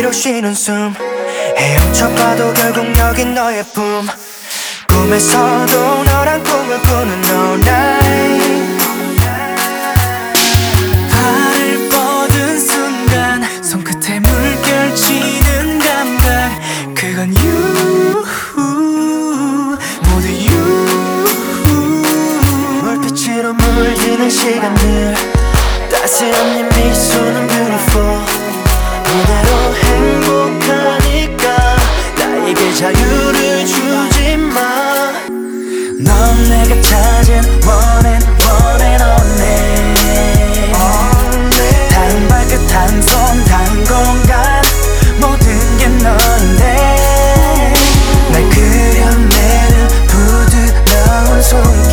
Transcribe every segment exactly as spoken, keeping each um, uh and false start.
그대로 쉬는 숨 헤엄쳐봐도 결국 여긴 너의 품 꿈에서도 너랑 꿈을 꾸는 no night 발을 뻗은 순간 손끝에 물결치는 감각 그건 you 모두 you 물빛으로 물드는 시간들 따스한 네 미소는 beautiful 그대로 행복하니까 나에게 자유를 주지마 넌 내가 찾은 one and one and only 단 발끝 한 손 단 공간 모든 게 너인데 날 그려내는 부드러운 손길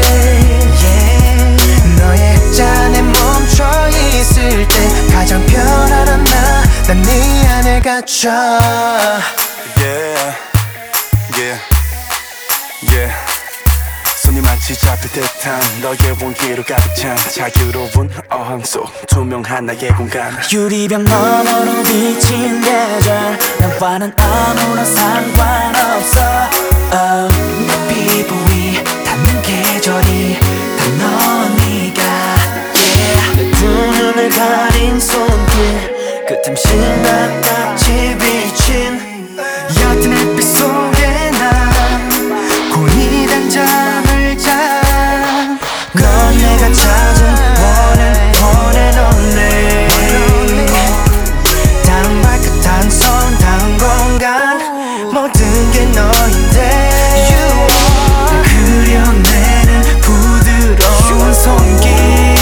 yeah. 너의 잔에 멈춰 있을 때 가장 편안한 나 난 네 안에 갇혀 Yeah, yeah, yeah 손이 마치 잡힐 듯한 너의 온기로 가득 찬 자유로운 어항 속 투명한 나의 공간 유리병 너머로 비친 계절 나와는 아무런 상관없어 oh, 내 피부 위 닿는 계절이 다 너니까 yeah. 내 두 눈을 가린 손길 끝없이 나같이 비친 옅은 햇빛 속에 난 고니단 잠을 자 넌 내가 찾은 one and one and only 단 발끝 단 손 단 공간 모든 게 너인데 you are 그려내는 부드러운 손길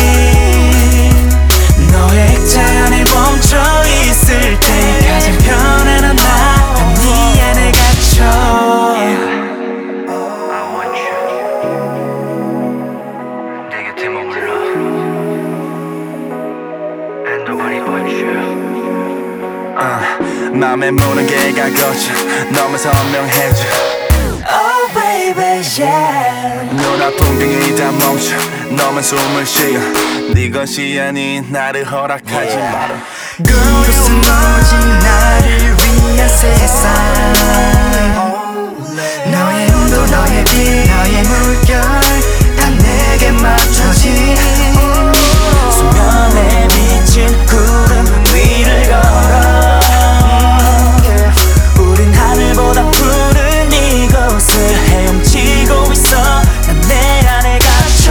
너의 잔에 멈춰 있을 때 가장 편안한 나 네 안에 갇혀 I want you 내 곁에 머물러 And nobody but you uh, 맘에 무는 게가 거쳐 너만 선명해져 Oh baby yeah 눈아픈 병이 다 멈춰 너만 숨을 쉬어 네 것이 아닌 나를 허락하지 마라 이곳은 오직 나를 위한 세상 너의 온도 너의 빛 너의 물결 다 내게 맞춰진 수면에 비친 구름 위를 걸어 우린 하늘보다 푸른 이곳을 헤엄치고 있어 난 내 안에 갇혀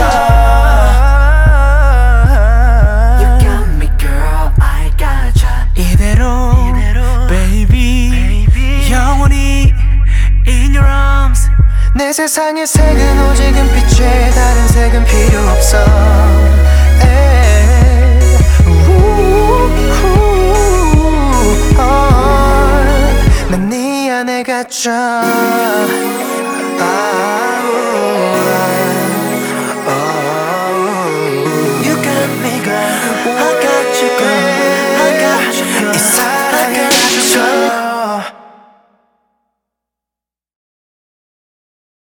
You got me girl I gotcha 이대로, 이대로 baby, baby 영원히 in your arms 내 세상의 색은 오직 은빛에 다른 색은 필요 없어 에이, 우우, 우우, 어, 난 네 안에 갇혀